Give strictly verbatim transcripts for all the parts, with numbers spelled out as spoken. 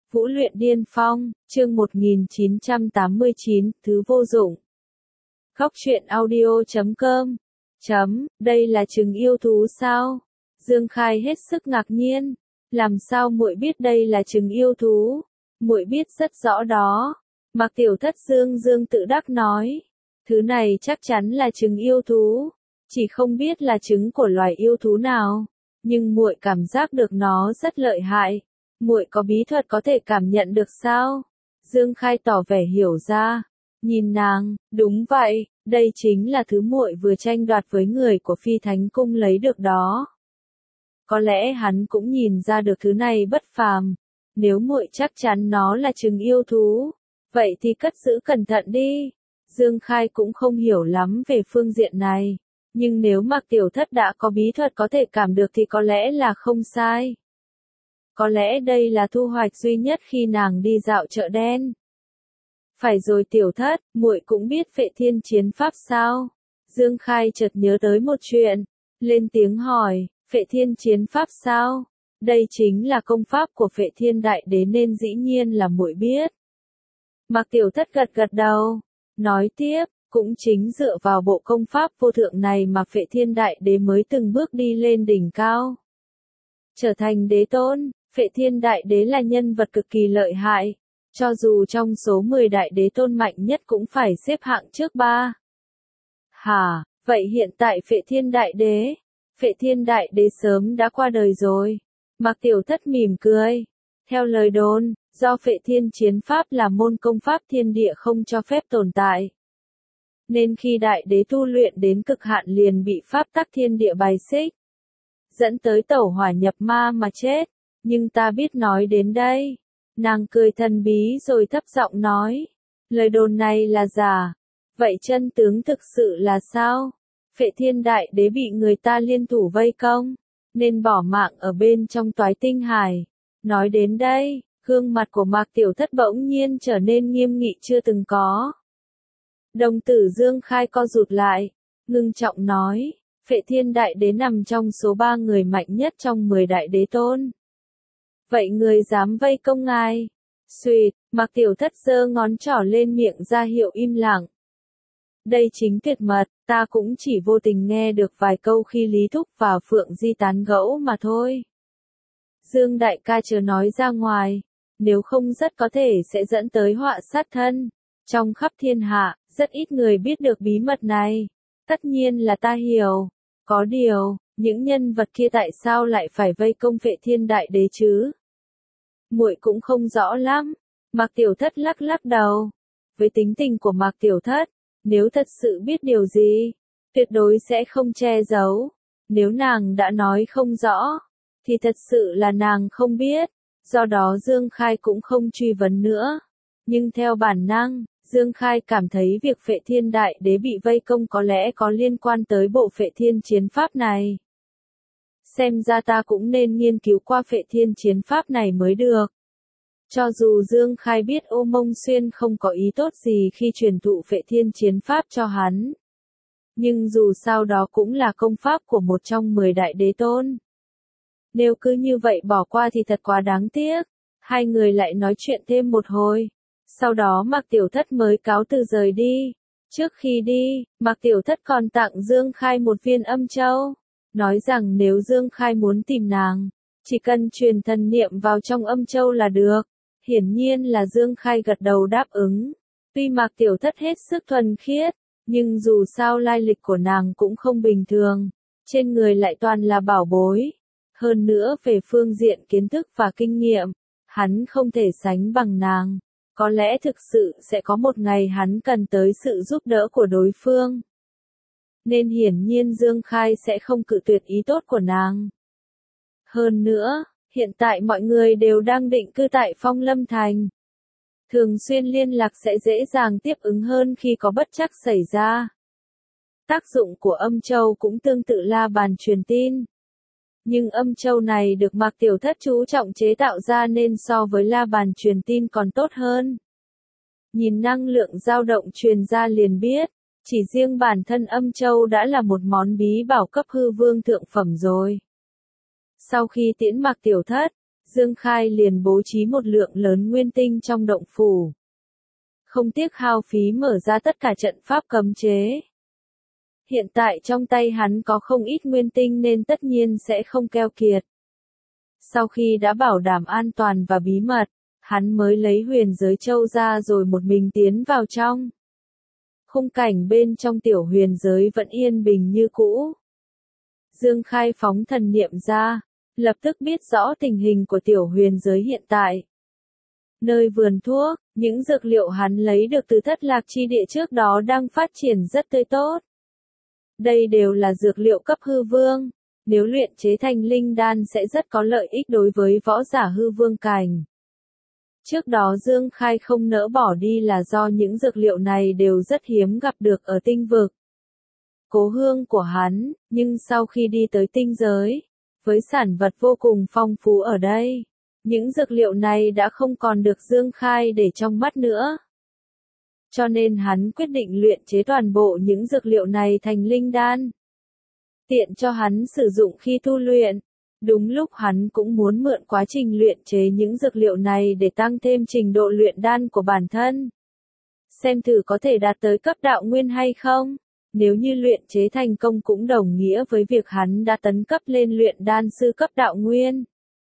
Vũ luyện điên phong, chương một nghìn chín trăm tám mươi chín, thứ vô dụng. Góc truyện audio chấm com. Chấm, đây là trứng yêu thú sao? Dương Khai hết sức ngạc nhiên. Làm sao muội biết đây là trứng yêu thú? Muội biết rất rõ đó. Mạc Tiểu Thất Dương Dương tự đắc nói. Thứ này chắc chắn là trứng yêu thú. Chỉ không biết là trứng của loài yêu thú nào. Nhưng muội cảm giác được nó rất lợi hại. Muội có bí thuật có thể cảm nhận được sao? Dương Khai tỏ vẻ hiểu ra. Nhìn nàng, đúng vậy, đây chính là thứ muội vừa tranh đoạt với người của Phi Thánh Cung lấy được đó. Có lẽ hắn cũng nhìn ra được thứ này bất phàm. Nếu muội chắc chắn nó là trứng yêu thú, vậy thì cất giữ cẩn thận đi. Dương Khai cũng không hiểu lắm về phương diện này. Nhưng nếu Mạc Tiểu Thất đã có bí thuật có thể cảm được thì có lẽ là không sai. Có lẽ đây là thu hoạch duy nhất khi nàng đi dạo chợ đen. Phải rồi Tiểu Thất, muội cũng biết Phệ Thiên Chiến Pháp sao? Dương Khai chợt nhớ tới một chuyện, lên tiếng hỏi, Phệ Thiên Chiến Pháp sao? Đây chính là công pháp của Phệ Thiên Đại Đế nên dĩ nhiên là muội biết. Mạc Tiểu Thất gật gật đầu, nói tiếp, cũng chính dựa vào bộ công pháp vô thượng này mà Phệ Thiên Đại Đế mới từng bước đi lên đỉnh cao. Trở thành đế tôn. Phệ Thiên Đại Đế là nhân vật cực kỳ lợi hại, cho dù trong số mười đại đế tôn mạnh nhất cũng phải xếp hạng trước ba. Hả, vậy hiện tại Phệ Thiên Đại Đế, Phệ Thiên Đại Đế sớm đã qua đời rồi. Mạc Tiểu Thất mỉm cười. Theo lời đồn, do Phệ Thiên Chiến Pháp là môn công pháp thiên địa không cho phép tồn tại. Nên khi Đại Đế tu luyện đến cực hạn liền bị pháp tắc thiên địa bài xích, dẫn tới tẩu hỏa nhập ma mà chết. Nhưng ta biết nói đến đây. Nàng cười thần bí rồi thấp giọng nói. Lời đồn này là giả. Vậy chân tướng thực sự là sao? Phệ Thiên Đại Đế bị người ta liên thủ vây công, nên bỏ mạng ở bên trong Toái Tinh Hải. Nói đến đây, gương mặt của Mạc Tiểu Thất bỗng nhiên trở nên nghiêm nghị chưa từng có. Đồng tử Dương Khai co rụt lại, ngưng trọng nói. Phệ Thiên Đại Đế nằm trong số ba người mạnh nhất trong mười đại đế tôn. Vậy người dám vây công ngài? Xuyệt, Mạc Tiểu Thất giơ ngón trỏ lên miệng ra hiệu im lặng. Đây chính tuyệt mật, ta cũng chỉ vô tình nghe được vài câu khi Lý Thúc và Phượng Di tán gẫu mà thôi. Dương đại ca chớ nói ra ngoài, nếu không rất có thể sẽ dẫn tới họa sát thân. Trong khắp thiên hạ, rất ít người biết được bí mật này. Tất nhiên là ta hiểu. Có điều, những nhân vật kia tại sao lại phải vây công Phệ Thiên Đại Đế chứ? Muội cũng không rõ lắm. Mạc Tiểu Thất lắc lắc đầu. Với tính tình của Mạc Tiểu Thất, nếu thật sự biết điều gì, tuyệt đối sẽ không che giấu. Nếu nàng đã nói không rõ, thì thật sự là nàng không biết. Do đó Dương Khai cũng không truy vấn nữa. Nhưng theo bản năng, Dương Khai cảm thấy việc Phệ Thiên Đại Đế bị vây công có lẽ có liên quan tới bộ Phệ Thiên Chiến Pháp này. Xem ra ta cũng nên nghiên cứu qua Phệ Thiên Chiến Pháp này mới được. Cho dù Dương Khai biết Ô Mông Xuyên không có ý tốt gì khi truyền thụ Phệ Thiên Chiến Pháp cho hắn. Nhưng dù sao đó cũng là công pháp của một trong mười đại đế tôn. Nếu cứ như vậy bỏ qua thì thật quá đáng tiếc. Hai người lại nói chuyện thêm một hồi. Sau đó Mạc Tiểu Thất mới cáo từ rời đi. Trước khi đi, Mạc Tiểu Thất còn tặng Dương Khai một viên âm châu. Nói rằng nếu Dương Khai muốn tìm nàng, chỉ cần truyền thần niệm vào trong âm châu là được. Hiển nhiên là Dương Khai gật đầu đáp ứng. Tuy Mạc Tiểu Thất hết sức thuần khiết, nhưng dù sao lai lịch của nàng cũng không bình thường. Trên người lại toàn là bảo bối. Hơn nữa về phương diện kiến thức và kinh nghiệm, hắn không thể sánh bằng nàng. Có lẽ thực sự sẽ có một ngày hắn cần tới sự giúp đỡ của đối phương. Nên hiển nhiên Dương Khai sẽ không cự tuyệt ý tốt của nàng. Hơn nữa, hiện tại mọi người đều đang định cư tại Phong Lâm Thành. Thường xuyên liên lạc sẽ dễ dàng tiếp ứng hơn khi có bất trắc xảy ra. Tác dụng của âm châu cũng tương tự la bàn truyền tin. Nhưng âm châu này được Mạc Tiểu Thất chú trọng chế tạo ra nên so với la bàn truyền tin còn tốt hơn. Nhìn năng lượng dao động truyền ra liền biết, chỉ riêng bản thân âm châu đã là một món bí bảo cấp hư vương thượng phẩm rồi. Sau khi tiễn Mạc Tiểu Thất, Dương Khai liền bố trí một lượng lớn nguyên tinh trong động phủ. Không tiếc hao phí mở ra tất cả trận pháp cấm chế. Hiện tại trong tay hắn có không ít nguyên tinh nên tất nhiên sẽ không keo kiệt. Sau khi đã bảo đảm an toàn và bí mật, hắn mới lấy huyền giới châu ra rồi một mình tiến vào trong. Khung cảnh bên trong tiểu huyền giới vẫn yên bình như cũ. Dương Khai phóng thần niệm ra, lập tức biết rõ tình hình của tiểu huyền giới hiện tại. Nơi vườn thuốc, những dược liệu hắn lấy được từ thất lạc chi địa trước đó đang phát triển rất tươi tốt. Đây đều là dược liệu cấp hư vương, nếu luyện chế thành linh đan sẽ rất có lợi ích đối với võ giả hư vương cảnh. Trước đó Dương Khai không nỡ bỏ đi là do những dược liệu này đều rất hiếm gặp được ở tinh vực. Cố hương của hắn, nhưng sau khi đi tới tinh giới, với sản vật vô cùng phong phú ở đây, những dược liệu này đã không còn được Dương Khai để trong mắt nữa. Cho nên hắn quyết định luyện chế toàn bộ những dược liệu này thành linh đan. Tiện cho hắn sử dụng khi tu luyện. Đúng lúc hắn cũng muốn mượn quá trình luyện chế những dược liệu này để tăng thêm trình độ luyện đan của bản thân. Xem thử có thể đạt tới cấp đạo nguyên hay không. Nếu như luyện chế thành công cũng đồng nghĩa với việc hắn đã tấn cấp lên luyện đan sư cấp đạo nguyên.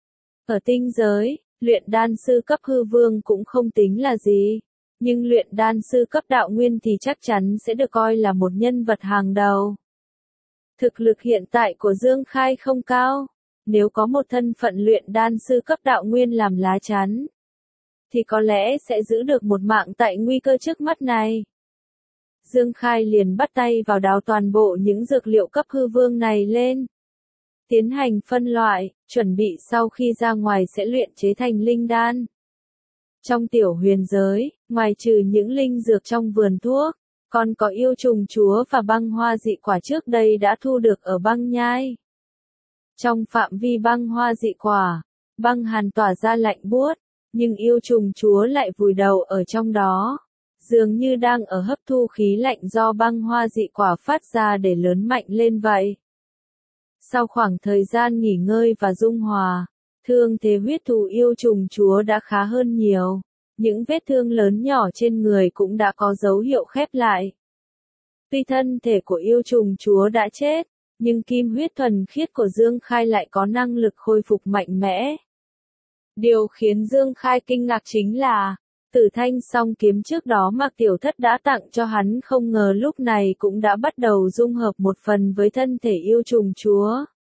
Ở tinh giới, luyện đan sư cấp hư vương cũng không tính là gì. Nhưng luyện đan sư cấp đạo nguyên thì chắc chắn sẽ được coi là một nhân vật hàng đầu. Thực lực hiện tại của Dương Khai không cao. Nếu có một thân phận luyện đan sư cấp đạo nguyên làm lá chắn, thì có lẽ sẽ giữ được một mạng tại nguy cơ trước mắt này. Dương Khai liền bắt tay vào đào toàn bộ những dược liệu cấp hư vương này lên. Tiến hành phân loại, chuẩn bị sau khi ra ngoài sẽ luyện chế thành linh đan. Trong tiểu huyền giới, ngoài trừ những linh dược trong vườn thuốc, còn có yêu trùng chúa và băng hoa dị quả trước đây đã thu được ở băng nhai. Trong phạm vi băng hoa dị quả, băng hàn tỏa ra lạnh buốt, nhưng yêu trùng chúa lại vùi đầu ở trong đó, dường như đang ở hấp thu khí lạnh do băng hoa dị quả phát ra để lớn mạnh lên vậy. Sau khoảng thời gian nghỉ ngơi và dung hòa, thương thế huyết thù yêu trùng chúa đã khá hơn nhiều, những vết thương lớn nhỏ trên người cũng đã có dấu hiệu khép lại. Tuy thân thể của yêu trùng chúa đã chết, nhưng kim huyết thuần khiết của Dương Khai lại có năng lực khôi phục mạnh mẽ. Điều khiến Dương Khai kinh ngạc chính là, Tử Thanh song kiếm trước đó Mạc Tiểu Thất đã tặng cho hắn không ngờ lúc này cũng đã bắt đầu dung hợp một phần với thân thể yêu trùng chúa.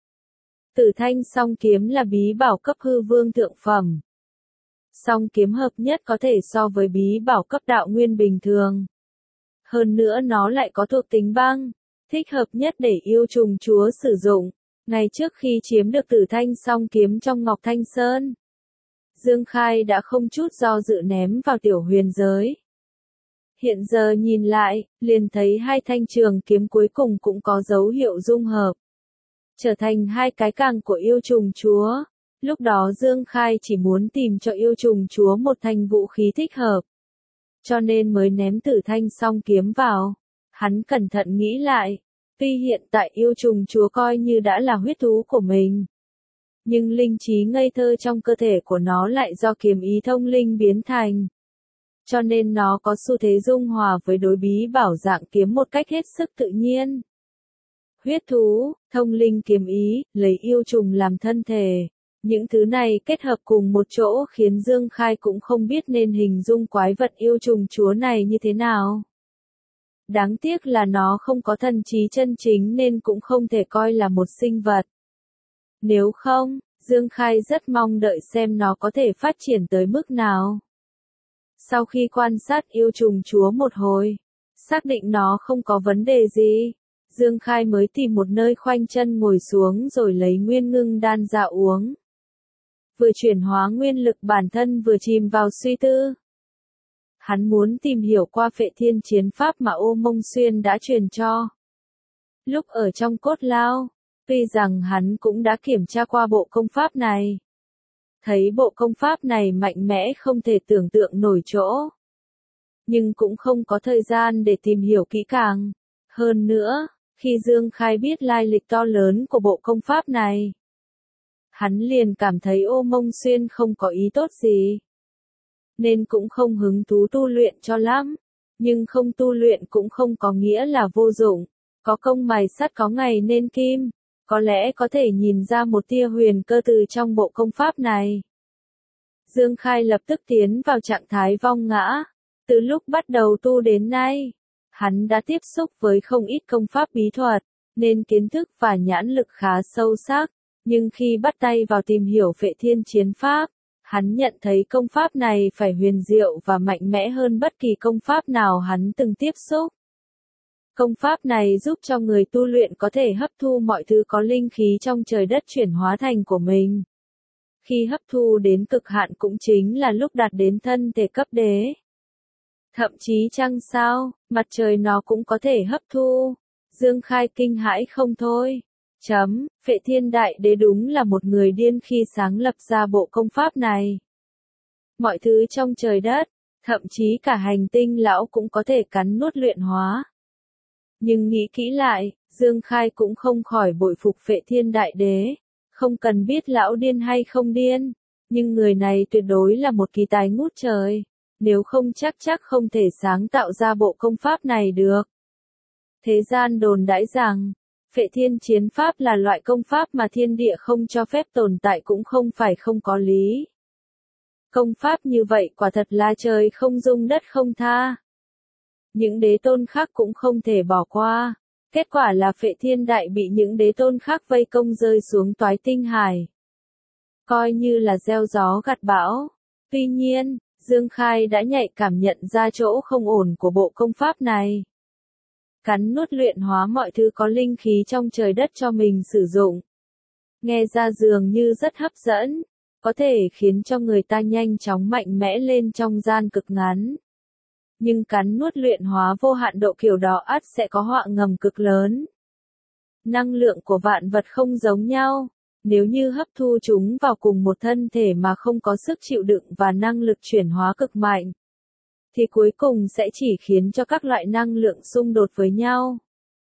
Tử Thanh song kiếm là bí bảo cấp hư vương thượng phẩm. Song kiếm hợp nhất có thể so với bí bảo cấp đạo nguyên bình thường. Hơn nữa nó lại có thuộc tính băng, thích hợp nhất để yêu trùng chúa sử dụng. Ngày trước khi chiếm được Tử Thanh song kiếm trong Ngọc Thanh Sơn, Dương Khai đã không chút do dự ném vào tiểu huyền giới. Hiện giờ nhìn lại, liền thấy hai thanh trường kiếm cuối cùng cũng có dấu hiệu dung hợp, trở thành hai cái càng của yêu trùng chúa. Lúc đó Dương Khai chỉ muốn tìm cho yêu trùng chúa một thanh vũ khí thích hợp, cho nên mới ném Tử Thanh song kiếm vào. Hắn cẩn thận nghĩ lại, tuy hiện tại yêu trùng chúa coi như đã là huyết thú của mình, nhưng linh trí ngây thơ trong cơ thể của nó lại do kiếm ý thông linh biến thành. Cho nên nó có xu thế dung hòa với đối bí bảo dạng kiếm một cách hết sức tự nhiên. Huyết thú, thông linh kiếm ý, lấy yêu trùng làm thân thể. Những thứ này kết hợp cùng một chỗ khiến Dương Khai cũng không biết nên hình dung quái vật yêu trùng chúa này như thế nào. Đáng tiếc là nó không có thần trí chân chính nên cũng không thể coi là một sinh vật. Nếu không, Dương Khai rất mong đợi xem nó có thể phát triển tới mức nào. Sau khi quan sát yêu trùng chúa một hồi, xác định nó không có vấn đề gì, Dương Khai mới tìm một nơi khoanh chân ngồi xuống rồi lấy nguyên ngưng đan ra uống. Vừa chuyển hóa nguyên lực bản thân vừa chìm vào suy tư. Hắn muốn tìm hiểu qua Phệ Thiên chiến pháp mà Ô Mông Xuyên đã truyền cho. Lúc ở trong cốt lao, tuy rằng hắn cũng đã kiểm tra qua bộ công pháp này. Thấy bộ công pháp này mạnh mẽ không thể tưởng tượng nổi chỗ. Nhưng cũng không có thời gian để tìm hiểu kỹ càng. Hơn nữa, khi Dương Khai biết lai lịch to lớn của bộ công pháp này, hắn liền cảm thấy Ô Mông Xuyên không có ý tốt gì. Nên cũng không hứng thú tu luyện cho lắm. Nhưng không tu luyện cũng không có nghĩa là vô dụng. Có công mài sắt có ngày nên kim. Có lẽ có thể nhìn ra một tia huyền cơ từ trong bộ công pháp này. Dương Khai lập tức tiến vào trạng thái vong ngã. Từ lúc bắt đầu tu đến nay, hắn đã tiếp xúc với không ít công pháp bí thuật, nên kiến thức và nhãn lực khá sâu sắc. Nhưng khi bắt tay vào tìm hiểu Phệ Thiên Chiến Pháp, hắn nhận thấy công pháp này phải huyền diệu và mạnh mẽ hơn bất kỳ công pháp nào hắn từng tiếp xúc. Công pháp này giúp cho người tu luyện có thể hấp thu mọi thứ có linh khí trong trời đất chuyển hóa thành của mình. Khi hấp thu đến cực hạn cũng chính là lúc đạt đến thân thể cấp đế. Thậm chí chăng sao, mặt trời nó cũng có thể hấp thu. Dương Khai kinh hãi không thôi. Chấm, Phệ Thiên Đại Đế đúng là một người điên khi sáng lập ra bộ công pháp này. Mọi thứ trong trời đất, thậm chí cả hành tinh lão cũng có thể cắn nuốt luyện hóa. Nhưng nghĩ kỹ lại, Dương Khai cũng không khỏi bội phục Phệ Thiên Đại Đế. Không cần biết lão điên hay không điên, nhưng người này tuyệt đối là một kỳ tài ngút trời. Nếu không chắc chắc không thể sáng tạo ra bộ công pháp này được. Thế gian đồn đãi rằng, Phệ Thiên Chiến Pháp là loại công pháp mà thiên địa không cho phép tồn tại cũng không phải không có lý. Công pháp như vậy quả thật là trời không dung đất không tha. Những đế tôn khác cũng không thể bỏ qua. Kết quả là Phệ Thiên Đại bị những đế tôn khác vây công rơi xuống Toái Tinh Hải. Coi như là gieo gió gặt bão. Tuy nhiên, Dương Khai đã nhạy cảm nhận ra chỗ không ổn của bộ công pháp này. Cắn nuốt luyện hóa mọi thứ có linh khí trong trời đất cho mình sử dụng. Nghe ra dường như rất hấp dẫn, có thể khiến cho người ta nhanh chóng mạnh mẽ lên trong gian cực ngắn. Nhưng cắn nuốt luyện hóa vô hạn độ kiểu đó ắt sẽ có họa ngầm cực lớn. Năng lượng của vạn vật không giống nhau, nếu như hấp thu chúng vào cùng một thân thể mà không có sức chịu đựng và năng lực chuyển hóa cực mạnh, thì cuối cùng sẽ chỉ khiến cho các loại năng lượng xung đột với nhau.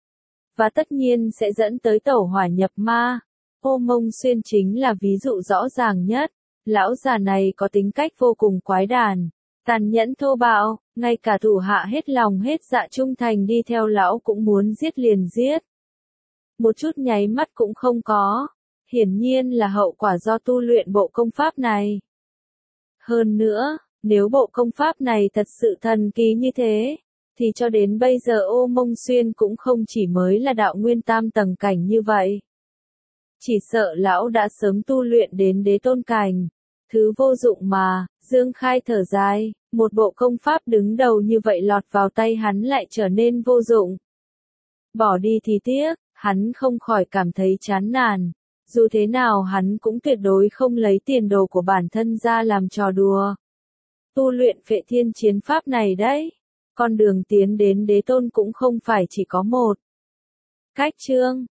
Và tất nhiên sẽ dẫn tới tẩu hỏa nhập ma. Ô Mông Xuyên chính là ví dụ rõ ràng nhất. Lão già này có tính cách vô cùng quái đản, tàn nhẫn thô bạo, ngay cả thủ hạ hết lòng hết dạ trung thành đi theo lão cũng muốn giết liền giết. Một chút nháy mắt cũng không có. Hiển nhiên là hậu quả do tu luyện bộ công pháp này. Hơn nữa, nếu bộ công pháp này thật sự thần kỳ như thế, thì cho đến bây giờ Ô Mông Xuyên cũng không chỉ mới là đạo nguyên tam tầng cảnh như vậy. Chỉ sợ lão đã sớm tu luyện đến đế tôn cảnh. Thứ vô dụng mà, Dương Khai thở dài, một bộ công pháp đứng đầu như vậy lọt vào tay hắn lại trở nên vô dụng. Bỏ đi thì tiếc, hắn không khỏi cảm thấy chán nản. Dù thế nào hắn cũng tuyệt đối không lấy tiền đồ của bản thân ra làm trò đùa. Tu luyện Phệ Thiên Chiến Pháp này đấy, con đường tiến đến đế tôn cũng không phải chỉ có một. Cách chương